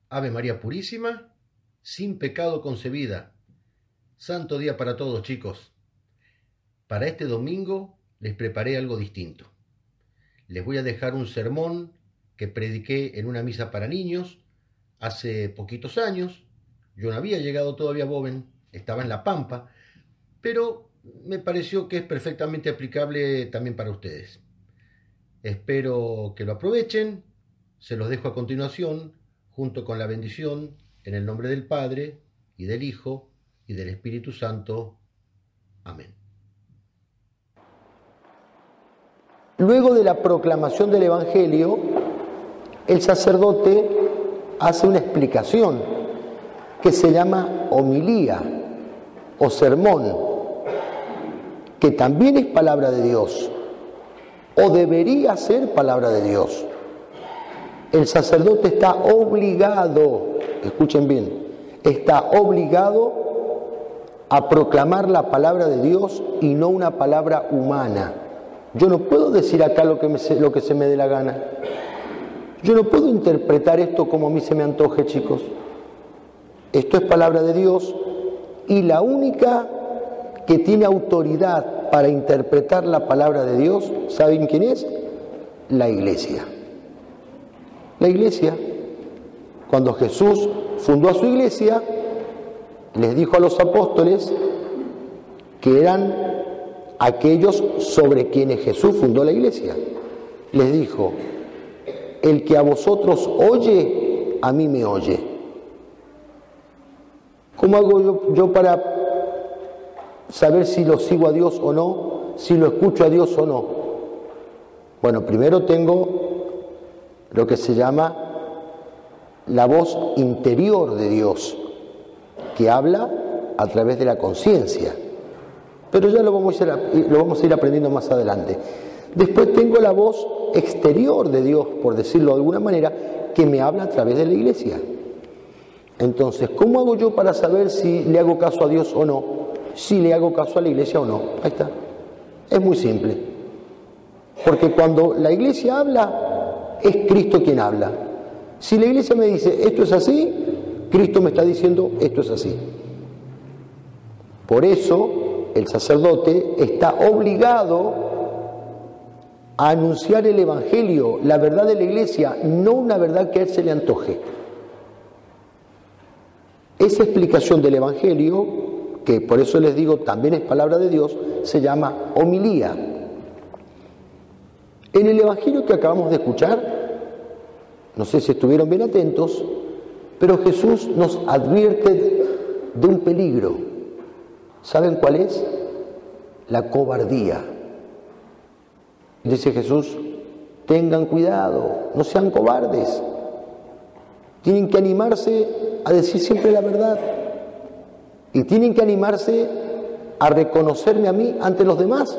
Ave María Purísima, sin pecado concebida. Santo día para todos, chicos. Para este domingo les preparé algo distinto. Les voy a dejar un sermón que prediqué en una misa para niños hace poquitos años. Yo no había llegado todavía a Boven, estaba en La Pampa, pero me pareció que es perfectamente aplicable también para ustedes. Espero que lo aprovechen. Se los dejo a continuación, junto con la bendición, en el nombre del Padre, y del Hijo, y del Espíritu Santo. Amén. Luego de la proclamación del Evangelio, el sacerdote hace una explicación que se llama homilía o sermón, que también es palabra de Dios, o debería ser palabra de Dios. El sacerdote está obligado, escuchen bien, está obligado a proclamar la palabra de Dios y no una palabra humana. Yo no puedo decir acá lo que se me dé la gana. Yo no puedo interpretar esto como a mí se me antoje, chicos. Esto es palabra de Dios y la única que tiene autoridad para interpretar la palabra de Dios, ¿saben quién es? La Iglesia. La Iglesia, cuando Jesús fundó a su Iglesia, les dijo a los apóstoles que eran aquellos sobre quienes Jesús fundó la Iglesia. Les dijo: el que a vosotros oye, a mí me oye. ¿Cómo hago yo para saber si lo sigo a Dios o no? Si lo escucho a Dios o no. Bueno, primero tengo lo que se llama la voz interior de Dios, que habla a través de la conciencia. Pero ya lo vamos a ir aprendiendo más adelante. Después tengo la voz exterior de Dios, por decirlo de alguna manera, que me habla a través de la Iglesia. Entonces, ¿cómo hago yo para saber si le hago caso a Dios o no? Si le hago caso a la Iglesia o no. Ahí está. Es muy simple. Porque cuando la Iglesia habla, es Cristo quien habla. Si la Iglesia me dice esto es así, Cristo me está diciendo esto es así. Por eso el sacerdote está obligado a anunciar el Evangelio, la verdad de la Iglesia, no una verdad que a él se le antoje. Esa explicación del Evangelio, que por eso les digo también es palabra de Dios, se llama homilía. En el Evangelio que acabamos de escuchar, no sé si estuvieron bien atentos, pero Jesús nos advierte de un peligro. ¿Saben cuál es? La cobardía. Dice Jesús: tengan cuidado, no sean cobardes. Tienen que animarse a decir siempre la verdad. Y tienen que animarse a reconocerme a mí ante los demás.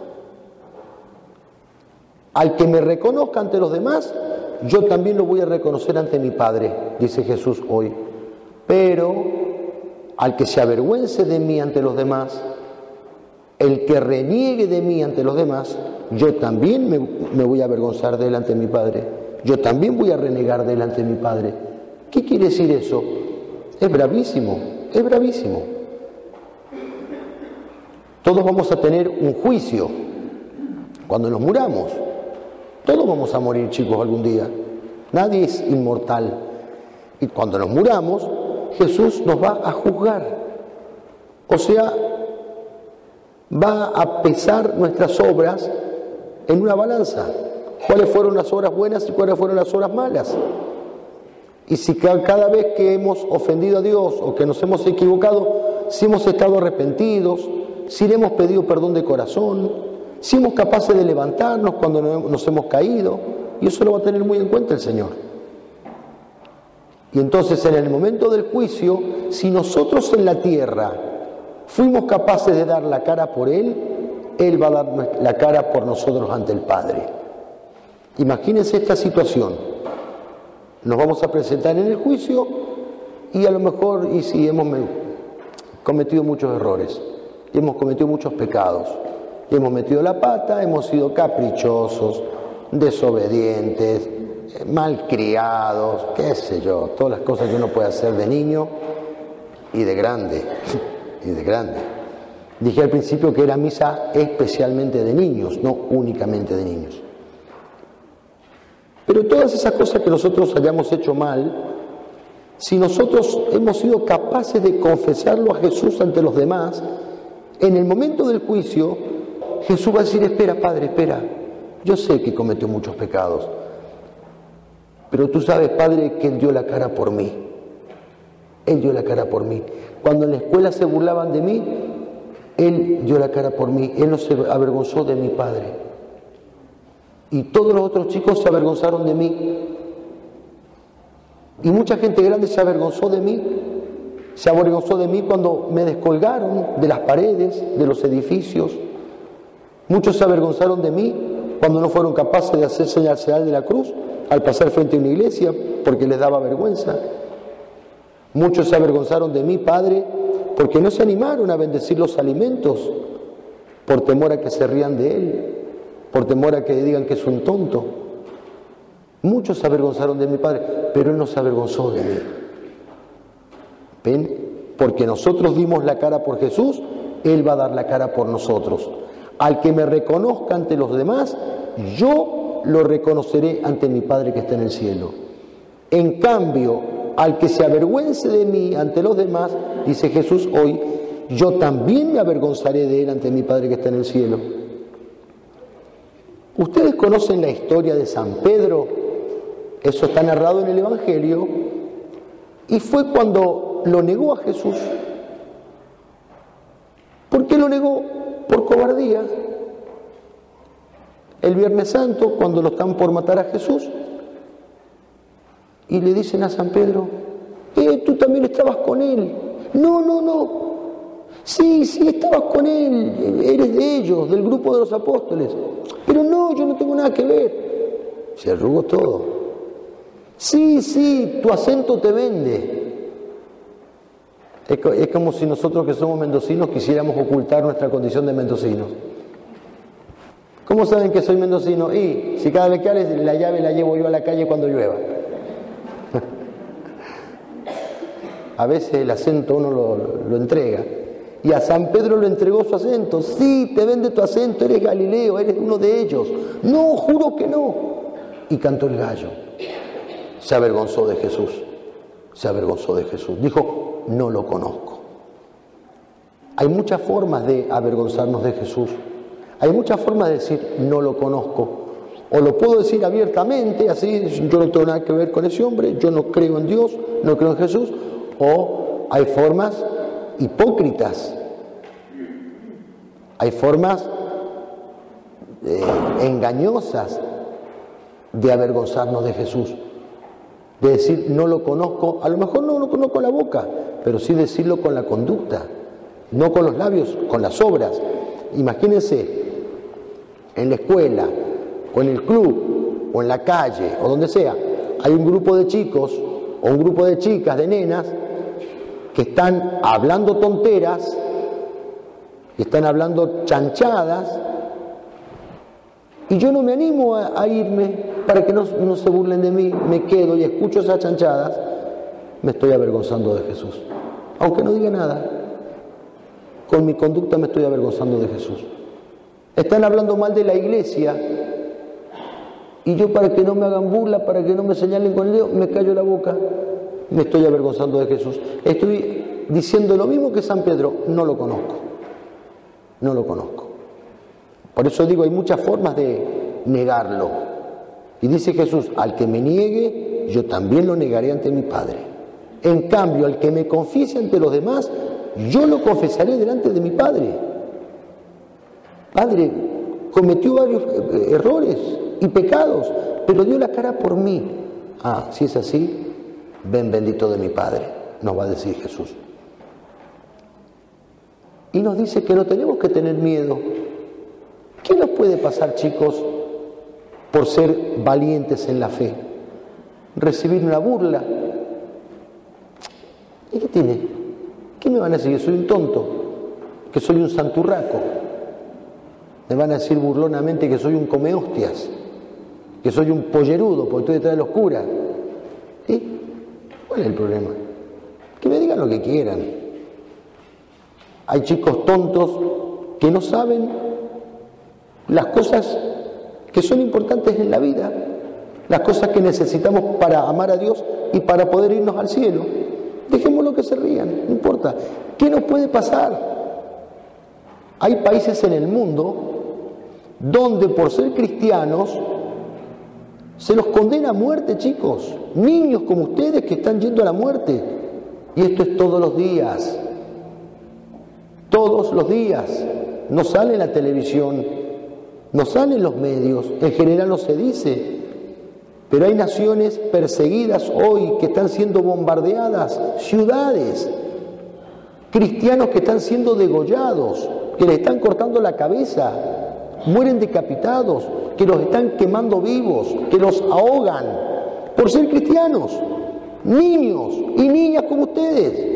Al que me reconozca ante los demás, yo también lo voy a reconocer ante mi Padre, dice Jesús hoy. Pero al que se avergüence de mí ante los demás, el que reniegue de mí ante los demás, yo también me voy a avergonzar de él ante mi Padre. Yo también voy a renegar de él ante mi Padre. ¿Qué quiere decir eso? Es bravísimo, es bravísimo. Todos vamos a tener un juicio cuando nos muramos. Todos vamos a morir, chicos, algún día. Nadie es inmortal. Y cuando nos muramos, Jesús nos va a juzgar. O sea, va a pesar nuestras obras en una balanza. ¿Cuáles fueron las obras buenas y cuáles fueron las obras malas? Y si cada vez que hemos ofendido a Dios o que nos hemos equivocado, si hemos estado arrepentidos, si le hemos pedido perdón de corazón, si somos capaces de levantarnos cuando nos hemos caído, y eso lo va a tener muy en cuenta el Señor. Y entonces en el momento del juicio, si nosotros en la tierra fuimos capaces de dar la cara por Él, Él va a dar la cara por nosotros ante el Padre. Imagínense esta situación. Nos vamos a presentar en el juicio y a lo mejor, y si hemos cometido muchos errores, y hemos cometido muchos pecados, y hemos metido la pata, hemos sido caprichosos, desobedientes, malcriados, qué sé yo, todas las cosas que uno puede hacer de niño y de grande, y de grande. Dije al principio que era misa especialmente de niños, no únicamente de niños. Pero todas esas cosas que nosotros hayamos hecho mal, si nosotros hemos sido capaces de confesarlo a Jesús ante los demás, en el momento del juicio, Jesús va a decir: espera, Padre, espera, yo sé que cometió muchos pecados, pero tú sabes, Padre, que Él dio la cara por mí. Él dio la cara por mí. Cuando en la escuela se burlaban de mí, Él dio la cara por mí. Él no se avergonzó de mi Padre. Y todos los otros chicos se avergonzaron de mí. Y mucha gente grande se avergonzó de mí. Se avergonzó de mí cuando me descolgaron de las paredes, de los edificios. Muchos se avergonzaron de mí cuando no fueron capaces de hacer señal de la cruz al pasar frente a una iglesia porque les daba vergüenza. Muchos se avergonzaron de mí, Padre, porque no se animaron a bendecir los alimentos por temor a que se rían de Él, por temor a que digan que es un tonto. Muchos se avergonzaron de mi Padre, pero Él no se avergonzó de mí. ¿Ven? Porque nosotros dimos la cara por Jesús, Él va a dar la cara por nosotros. Al que me reconozca ante los demás, yo lo reconoceré ante mi Padre que está en el cielo. En cambio, al que se avergüence de mí ante los demás, dice Jesús hoy, yo también me avergonzaré de Él ante mi Padre que está en el cielo. Ustedes conocen la historia de San Pedro, eso está narrado en el Evangelio, y fue cuando lo negó a Jesús. ¿Por qué lo negó? Por cobardía. El Viernes Santo, cuando lo están por matar a Jesús, y le dicen a San Pedro: tú también estabas con él. No. Sí, estabas con él, eres de ellos, del grupo de los apóstoles. Pero no, yo no tengo nada que ver. Se arrugó todo. Sí, tu acento te vende. Es como si nosotros que somos mendocinos quisiéramos ocultar nuestra condición de mendocinos. ¿Cómo saben que soy mendocino? Y si cada vez que hables la llave la llevo yo a la calle cuando llueva. A veces el acento uno lo entrega. Y a San Pedro le entregó su acento. Sí, te vende tu acento, eres Galileo, eres uno de ellos. No, juro que no. Y cantó el gallo. Se avergonzó de Jesús. Se avergonzó de Jesús. Dijo: no lo conozco. Hay muchas formas de avergonzarnos de Jesús. Hay muchas formas de decir: no lo conozco. O lo puedo decir abiertamente, así: yo no tengo nada que ver con ese hombre, yo no creo en Dios, no creo en Jesús. O hay formas hipócritas, hay formas engañosas de avergonzarnos de Jesús, de decir: no lo conozco. A lo mejor no lo conozco con la boca, pero sí decirlo con la conducta, no con los labios, con las obras. Imagínense, en la escuela, o en el club, o en la calle, o donde sea, hay un grupo de chicos, o un grupo de chicas, de nenas, que están hablando tonteras, que están hablando chanchadas, y yo no me animo a irme para que no se burlen de mí, me quedo y escucho esas chanchadas, me estoy avergonzando de Jesús. Aunque no diga nada, con mi conducta me estoy avergonzando de Jesús. Están hablando mal de la iglesia, y yo, para que no me hagan burla, para que no me señalen con el dedo, me callo la boca. Me estoy avergonzando de Jesús. Estoy diciendo lo mismo que San Pedro: no lo conozco. No lo conozco. Por eso digo, hay muchas formas de negarlo. Y dice Jesús: al que me niegue, yo también lo negaré ante mi Padre. En cambio, al que me confiese ante los demás, yo lo confesaré delante de mi Padre. Padre, cometió varios errores y pecados, pero dio la cara por mí. Si es así, ven bendito de mi Padre, nos va a decir Jesús. Y nos dice que no tenemos que tener miedo. ¿Qué nos puede pasar, chicos, por ser valientes en la fe? Recibir una burla. ¿Y qué tiene? ¿Qué me van a decir? ¿Que soy un tonto? ¿Que soy un santurraco? Me van a decir burlonamente que soy un come hostias. que soy un pollerudo porque estoy detrás de los curas. ¿Sí? ¿Cuál es el problema? Que me digan lo que quieran. Hay chicos tontos que no saben las cosas que son importantes en la vida, las cosas que necesitamos para amar a Dios y para poder irnos al cielo. Dejémoslo que se rían, no importa. ¿Qué nos puede pasar? Hay países en el mundo donde por ser cristianos se los condena a muerte, chicos. Niños como ustedes que están yendo a la muerte. Y esto es todos los días. Todos los días. No sale en la televisión, no sale en los medios, en general no se dice. Pero hay naciones perseguidas hoy que están siendo bombardeadas, ciudades, cristianos que están siendo degollados, que les están cortando la cabeza, mueren decapitados, que los están quemando vivos, que los ahogan por ser cristianos, niños y niñas como ustedes.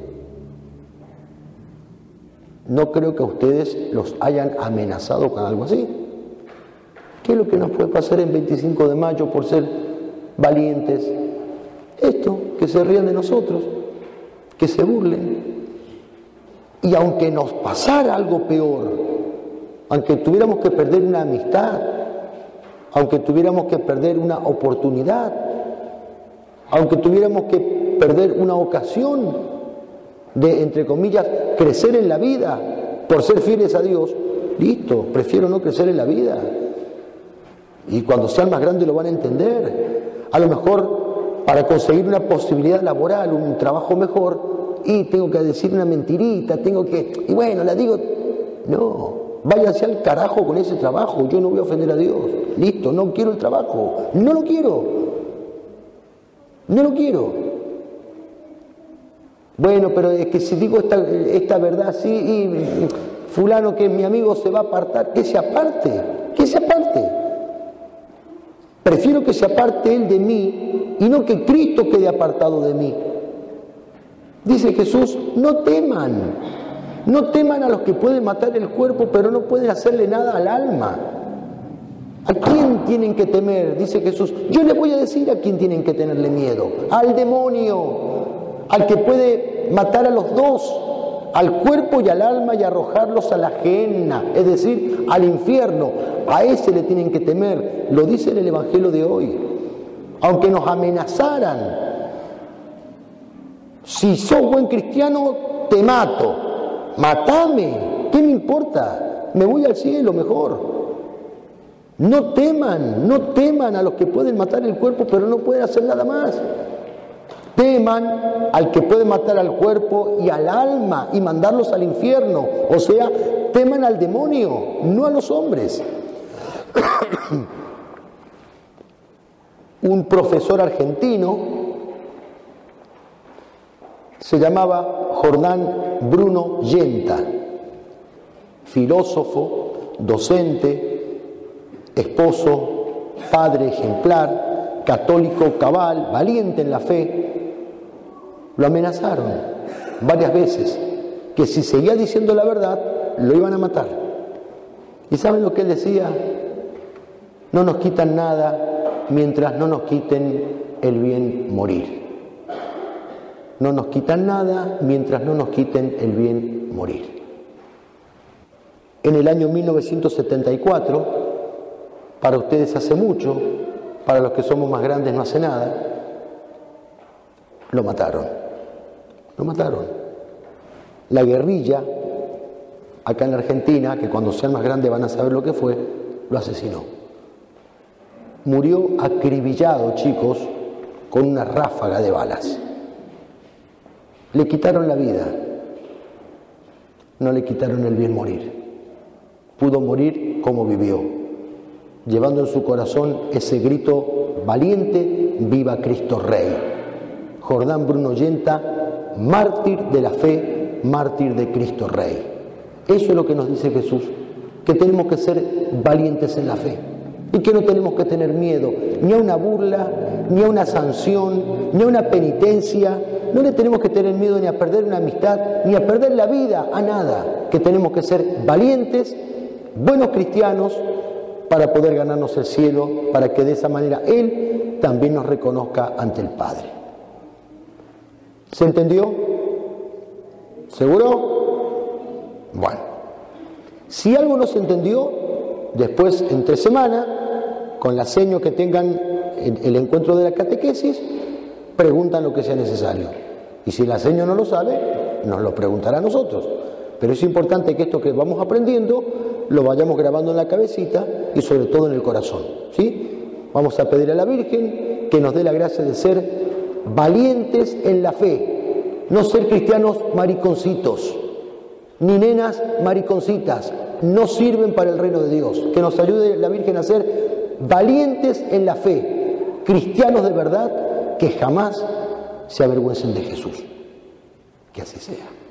No creo que a ustedes los hayan amenazado con algo así. ¿Qué es lo que nos puede pasar en 25 de mayo por ser valientes? Esto, que se rían de nosotros, que se burlen. Y aunque nos pasara algo peor, aunque tuviéramos que perder una amistad, aunque tuviéramos que perder una oportunidad, aunque tuviéramos que perder una ocasión de, entre comillas, crecer en la vida por ser fieles a Dios, listo, prefiero no crecer en la vida. Y cuando sean más grandes lo van a entender. A lo mejor para conseguir una posibilidad laboral, un trabajo mejor, y tengo que decir una mentirita, y bueno, la digo, no, váyanse al carajo con ese trabajo, yo no voy a ofender a Dios, listo, no quiero el trabajo, no lo quiero. Bueno, pero es que si digo esta verdad así, y fulano que es mi amigo se va a apartar, que se aparte. Prefiero que se aparte él de mí y no que Cristo quede apartado de mí. Dice Jesús, no teman a los que pueden matar el cuerpo, pero no pueden hacerle nada al alma. ¿A quién tienen que temer? Dice Jesús. Yo les voy a decir a quién tienen que tenerle miedo. Al demonio, al que puede matar a los dos, al cuerpo y al alma, y arrojarlos a la gehenna, es decir, al infierno. A ese le tienen que temer. Lo dice en el Evangelio de hoy. Aunque nos amenazaran, si sos buen cristiano, te mato. Matame, ¿qué me importa? Me voy al cielo mejor. No teman a los que pueden matar el cuerpo, pero no pueden hacer nada más. Teman al que puede matar al cuerpo y al alma y mandarlos al infierno. O sea, teman al demonio, no a los hombres. Un profesor argentino se llamaba Jordán Bruno Yenta, filósofo, docente, esposo, padre ejemplar, católico cabal, valiente en la fe. Lo amenazaron varias veces que si seguía diciendo la verdad lo iban a matar. ¿Y saben lo que él decía? No nos quitan nada mientras no nos quiten el bien morir. No nos quitan nada mientras no nos quiten el bien morir. En el año 1974, para ustedes hace mucho, para los que somos más grandes no hace nada, lo mataron. La guerrilla, acá en la Argentina, que cuando sean más grandes van a saber lo que fue, lo asesinó. Murió acribillado, chicos, con una ráfaga de balas. Le quitaron la vida, no le quitaron el bien morir. Pudo morir como vivió, llevando en su corazón ese grito valiente: ¡Viva Cristo Rey! Jordán Bruno Yenta, mártir de la fe, mártir de Cristo Rey. Eso es lo que nos dice Jesús, que tenemos que ser valientes en la fe y que no tenemos que tener miedo ni a una burla, ni a una sanción, ni a una penitencia. No le tenemos que tener miedo ni a perder una amistad, ni a perder la vida, a nada. Que tenemos que ser valientes, buenos cristianos, para poder ganarnos el cielo, para que de esa manera Él también nos reconozca ante el Padre. ¿Se entendió? ¿Seguro? Bueno, si algo no se entendió, después entre semana, con la seña que tengan el encuentro de la catequesis, preguntan lo que sea necesario. Y si la seña no lo sabe, nos lo preguntará a nosotros. Pero es importante que esto que vamos aprendiendo lo vayamos grabando en la cabecita y sobre todo en el corazón, ¿sí? Vamos a pedir a la Virgen que nos dé la gracia de ser valientes en la fe, no ser cristianos mariconcitos, ni nenas mariconcitas, no sirven para el reino de Dios. Que nos ayude la Virgen a ser valientes en la fe, cristianos de verdad que jamás se avergüencen de Jesús. Que así sea.